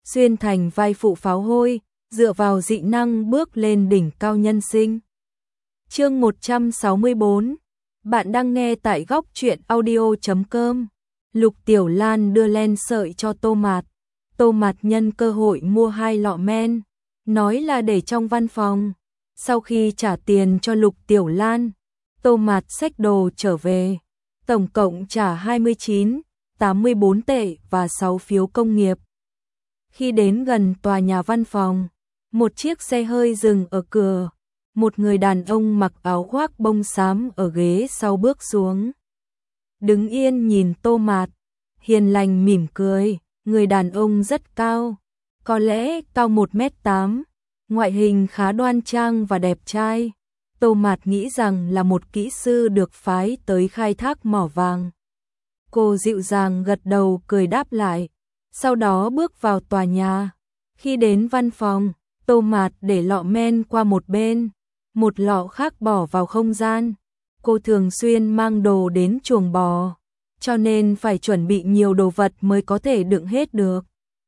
xuyên thành vai phụ pháo hôi, dựa vào dị năng bước lên đỉnh cao nhân sinh. Chương 164. Bạn đang nghe tại góc truyện audio.com. Lục Tiểu Lan đưa len sợi cho Tô Mạt. Tô Mạt nhân cơ hội mua 2 lọ men, nói là để trong văn phòng. Sau khi trả tiền cho Lục Tiểu Lan, Tô Mạt xách đồ trở về, tổng cộng trả 29,84 tệ và 6 phiếu công nghiệp. Khi đến gần tòa nhà văn phòng, một chiếc xe hơi dừng ở cửa. Một người đàn ông mặc áo khoác bông xám ở ghế sau bước xuống. Đứng yên nhìn Tô Mạt, hiền lành mỉm cười. Người đàn ông rất cao, có lẽ cao 1m8, ngoại hình khá đoan trang và đẹp trai. Tô Mạt nghĩ rằng là một kỹ sư được phái tới khai thác mỏ vàng. Cô dịu dàng gật đầu cười đáp lại, sau đó bước vào tòa nhà. Khi đến văn phòng, Tô Mạt để lọ men qua một bên, một lọ khác bỏ vào không gian. Cô thường xuyên mang đồ đến chuồng bò, cho nên phải chuẩn bị nhiều đồ vật mới có thể đựng hết được.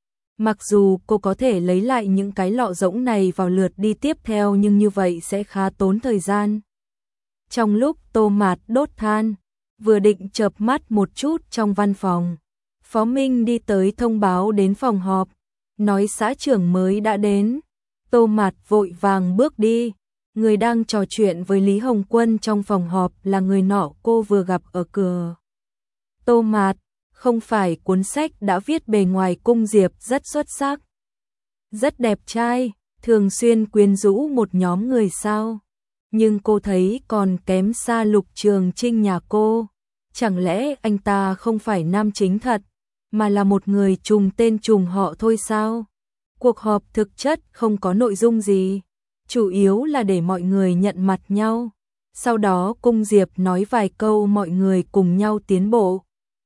Mặc dù cô có thể lấy lại những cái lọ rỗng này vào lượt đi tiếp theo, nhưng như vậy sẽ khá tốn thời gian. Trong lúc Tô Mạt đốt than, vừa định chợp mắt một chút trong văn phòng, Phó Minh đi tới thông báo đến phòng họp, nói xã trưởng mới đã đến. Tô Mạt vội vàng bước đi. Người đang trò chuyện với Lý Hồng Quân trong phòng họp là người nọ cô vừa gặp ở cửa. Tô Mạt, không phải cuốn sách đã viết bề ngoài Cung Diệp rất xuất sắc, rất đẹp trai, thường xuyên quyến rũ một nhóm người sao? Nhưng cô thấy còn kém xa Lục Trường Trinh nhà cô. Chẳng lẽ anh ta không phải nam chính thật, mà là một người trùng tên trùng họ thôi sao? Cuộc họp thực chất không có nội dung gì, chủ yếu là để mọi người nhận mặt nhau. Sau đó Cung Diệp nói vài câu, mọi người cùng nhau tiến bộ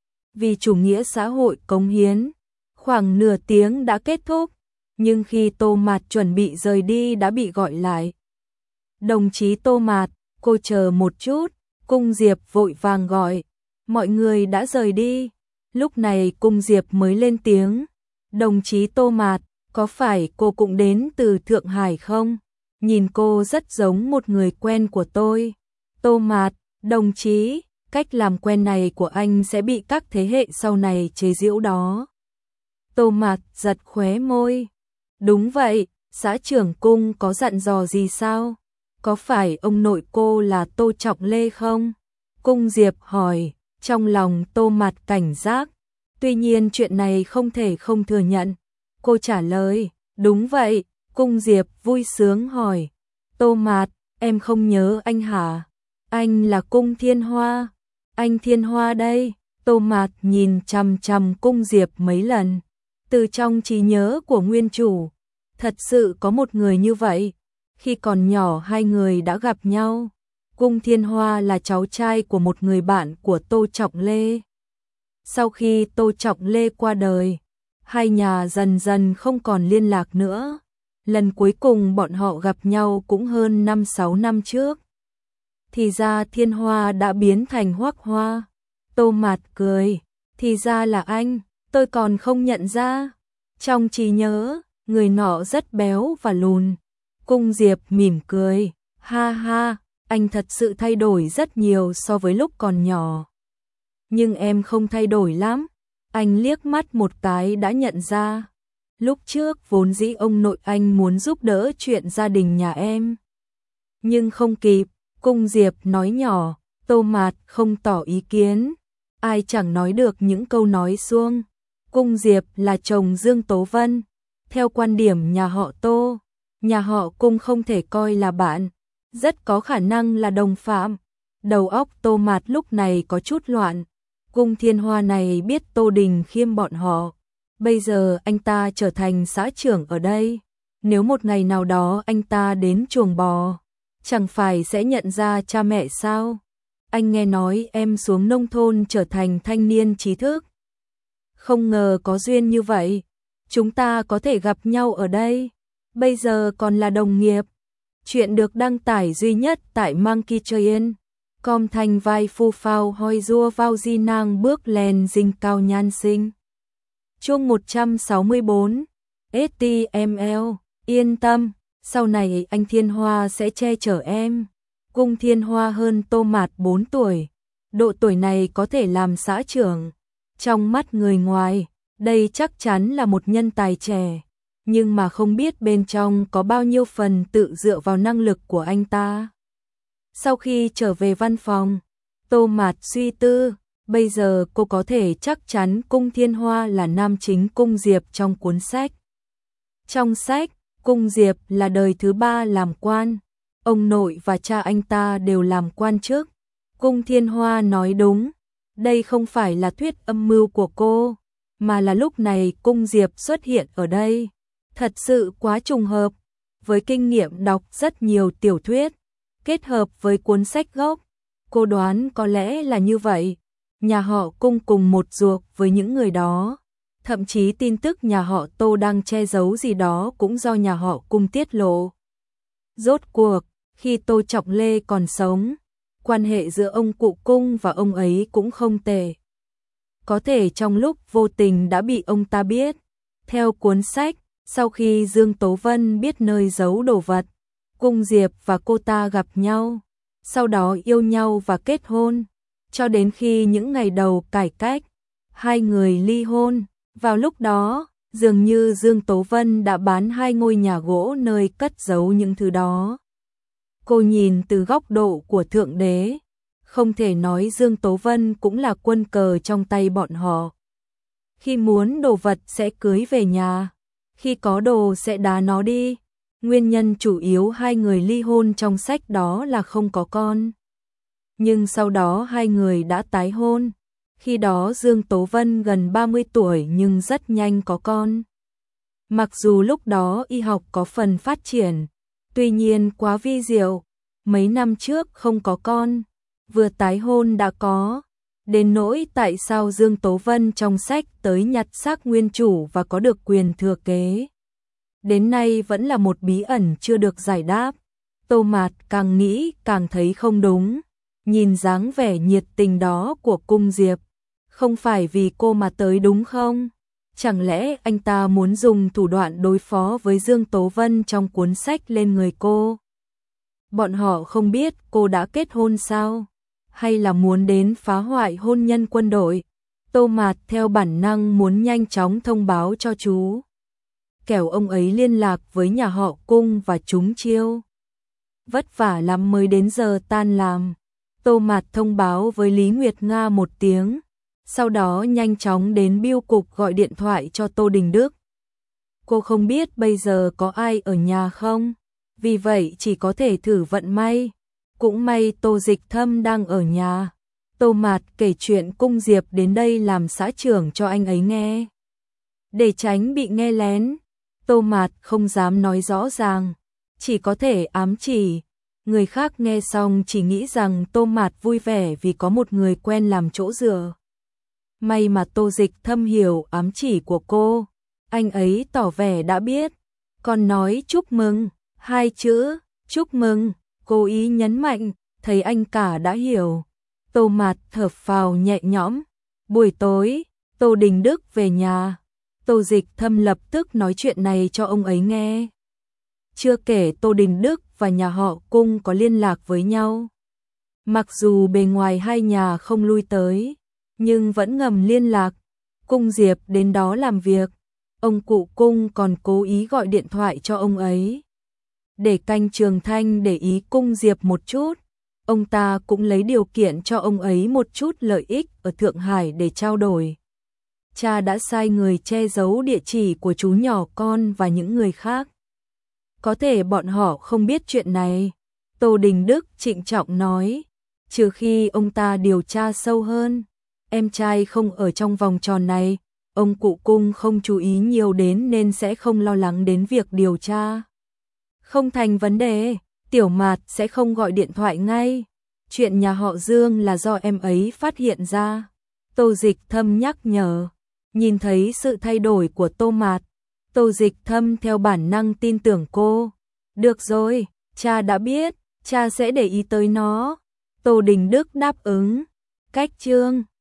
vì chủ nghĩa xã hội cống hiến. Khoảng nửa tiếng đã kết thúc, nhưng khi Tô Mạt chuẩn bị rời đi đã bị gọi lại. Đồng chí Tô Mạt, cô chờ một chút. Cung Diệp vội vàng gọi. Mọi người đã rời đi. Lúc này Cung Diệp mới lên tiếng. Đồng chí Tô Mạt, có phải cô cũng đến từ Thượng Hải không? Nhìn cô rất giống một người quen của tôi. Tô Mạt, đồng chí, cách làm quen này của anh sẽ bị các thế hệ sau này chế giễu đó. Tô Mạt giật khóe môi. Đúng vậy, xã trưởng Cung có dặn dò gì sao? Có phải ông nội cô là Tô Trọng Lê không? Cung Diệp hỏi, trong lòng Tô Mạt cảnh giác. Tuy nhiên chuyện này không thể không thừa nhận. Cô trả lời, đúng vậy. Cung Diệp vui sướng hỏi, Tô Mạt, em không nhớ anh hả? Anh là Cung Thiên Hoa. Anh Thiên Hoa đây. Tô Mạt nhìn chằm chằm Cung Diệp mấy lần. Từ trong trí nhớ của nguyên chủ, thật sự có một người như vậy. Khi còn nhỏ hai người đã gặp nhau. Cung Thiên Hoa là cháu trai của một người bạn của Tô Trọng Lê. Sau khi Tô Trọng Lê qua đời, hai nhà dần dần không còn liên lạc nữa. Lần cuối cùng bọn họ gặp nhau cũng hơn 5-6 năm trước. Thì ra Thiên Hoa đã biến thành Hoắc Hoa. Tô Mạt cười, thì ra là anh, tôi còn không nhận ra. Trong trí nhớ, người nọ rất béo và lùn. Cung Diệp mỉm cười, ha ha, anh thật sự thay đổi rất nhiều so với lúc còn nhỏ. Nhưng em không thay đổi lắm. Anh liếc mắt một cái đã nhận ra. Lúc trước vốn dĩ ông nội anh muốn giúp đỡ chuyện gia đình nhà em, nhưng không kịp. Cung Diệp nói nhỏ. Tô Mạt không tỏ ý kiến. Ai chẳng nói được những câu nói suông. Cung Diệp là chồng Dương Tố Vân. Theo quan điểm nhà họ Tô, nhà họ Cung không thể coi là bạn, rất có khả năng là đồng phạm. Đầu óc Tô Mạt lúc này có chút loạn. Cung Thiên Hoa này biết Tô Đình Khiêm bọn họ. Bây giờ anh ta trở thành xã trưởng ở đây. Nếu một ngày nào đó anh ta đến chuồng bò, chẳng phải sẽ nhận ra cha mẹ sao? Anh nghe nói em xuống nông thôn trở thành thanh niên trí thức. Không ngờ có duyên như vậy. Chúng ta có thể gặp nhau ở đây. Bây giờ còn là đồng nghiệp. Chuyện được đăng tải duy nhất tại Monkey Train. Com thành vai phu phao hoi rua vào di nang bước lên dinh cao nhan sinh. Chương 164. HTML, yên tâm, sau này anh Thiên Hoa sẽ che chở em. Cung Thiên Hoa hơn Tô Mạt 4 tuổi, độ tuổi này có thể làm xã trưởng. Trong mắt người ngoài, đây chắc chắn là một nhân tài trẻ, nhưng mà không biết bên trong có bao nhiêu phần tự dựa vào năng lực của anh ta. Sau khi trở về văn phòng, Tô Mạt suy tư, bây giờ cô có thể chắc chắn Cung Thiên Hoa là nam chính Cung Diệp trong cuốn sách. Trong sách, Cung Diệp là đời thứ 3 làm quan, ông nội và cha anh ta đều làm quan chức. Cung Thiên Hoa nói đúng, đây không phải là thuyết âm mưu của cô, mà là lúc này Cung Diệp xuất hiện ở đây. Thật sự quá trùng hợp, với kinh nghiệm đọc rất nhiều tiểu thuyết, kết hợp với cuốn sách gốc, cô đoán có lẽ là như vậy. Nhà họ Cung cùng một ruột với những người đó, thậm chí tin tức nhà họ Tô đang che giấu gì đó cũng do nhà họ Cung tiết lộ. Rốt cuộc, khi Tô Trọng Lê còn sống, quan hệ giữa ông cụ Cung và ông ấy cũng không tệ. Có thể trong lúc vô tình đã bị ông ta biết. Theo cuốn sách, sau khi Dương Tố Vân biết nơi giấu đồ vật, Cung Diệp và cô ta gặp nhau, sau đó yêu nhau và kết hôn, cho đến khi những ngày đầu cải cách, hai người ly hôn. Vào lúc đó, dường như Dương Tố Vân đã bán 2 ngôi nhà gỗ nơi cất giấu những thứ đó. Cô nhìn từ góc độ của Thượng Đế, không thể nói Dương Tố Vân cũng là quân cờ trong tay bọn họ. Khi muốn đồ vật sẽ cưới về nhà, khi có đồ sẽ đá nó đi. Nguyên nhân chủ yếu hai người ly hôn trong sách đó là không có con. Nhưng sau đó hai người đã tái hôn. Khi đó Dương Tố Vân gần 30 tuổi nhưng rất nhanh có con. Mặc dù lúc đó y học có phần phát triển, tuy nhiên quá vi diệu, mấy năm trước không có con, vừa tái hôn đã có. Đến nỗi tại sao Dương Tố Vân trong sách tới nhặt xác nguyên chủ và có được quyền thừa kế, đến nay vẫn là một bí ẩn chưa được giải đáp. Tô Mạt càng nghĩ càng thấy không đúng, nhìn dáng vẻ nhiệt tình đó của Cung Diệp, không phải vì cô mà tới đúng không? Chẳng lẽ anh ta muốn dùng thủ đoạn đối phó với Dương Tố Vân trong cuốn sách lên người cô? Bọn họ không biết cô đã kết hôn sao? Hay là muốn đến phá hoại hôn nhân quân đội? Tô Mạt theo bản năng muốn nhanh chóng thông báo cho chú, kẻo ông ấy liên lạc với nhà họ Cung và trúng chiêu. Vất vả lắm mới đến giờ tan làm, Tô Mạt thông báo với Lý Nguyệt Nga một tiếng, sau đó nhanh chóng đến bưu cục gọi điện thoại cho Tô Đình Đức. Cô không biết bây giờ có ai ở nhà không, vì vậy chỉ có thể thử vận may. Cũng may Tô Dịch Thâm đang ở nhà. Tô Mạt kể chuyện Cung Diệp đến đây làm xã trưởng cho anh ấy nghe. Để tránh bị nghe lén, Tô Mạt không dám nói rõ ràng, chỉ có thể ám chỉ. Người khác nghe xong chỉ nghĩ rằng Tô Mạt vui vẻ vì có một người quen làm chỗ dựa. May mà Tô Dịch Thâm hiểu ám chỉ của cô, anh ấy tỏ vẻ đã biết, còn nói chúc mừng, 2 chữ, chúc mừng, cố ý nhấn mạnh, thấy anh cả đã hiểu. Tô Mạt thở phào nhẹ nhõm. Buổi tối, Tô Đình Đức về nhà, Tô Dịch Thâm lập tức nói chuyện này cho ông ấy nghe. Chưa kể Tô Đình Đức và nhà họ Cung có liên lạc với nhau. Mặc dù bề ngoài hai nhà không lui tới, nhưng vẫn ngầm liên lạc. Cung Diệp đến đó làm việc, ông cụ Cung còn cố ý gọi điện thoại cho ông ấy. Để canh Trường Thanh để ý Cung Diệp một chút, ông ta cũng lấy điều kiện cho ông ấy một chút lợi ích ở Thượng Hải để trao đổi. Cha đã sai người che giấu địa chỉ của chú nhỏ con và những người khác. Có thể bọn họ không biết chuyện này. Tô Đình Đức trịnh trọng nói, trừ khi ông ta điều tra sâu hơn. Em trai không ở trong vòng tròn này, ông cụ Cung không chú ý nhiều đến nên sẽ không lo lắng đến việc điều tra. Không thành vấn đề, Tiểu Mạt sẽ không gọi điện thoại ngay. Chuyện nhà họ Dương là do em ấy phát hiện ra. Tô Dịch Thâm nhắc nhở. Nhìn thấy sự thay đổi của Tô Mạt, Tô Dịch Thâm theo bản năng tin tưởng cô. Được rồi, cha đã biết, cha sẽ để ý tới nó. Tô Đình Đức đáp ứng. Cách chương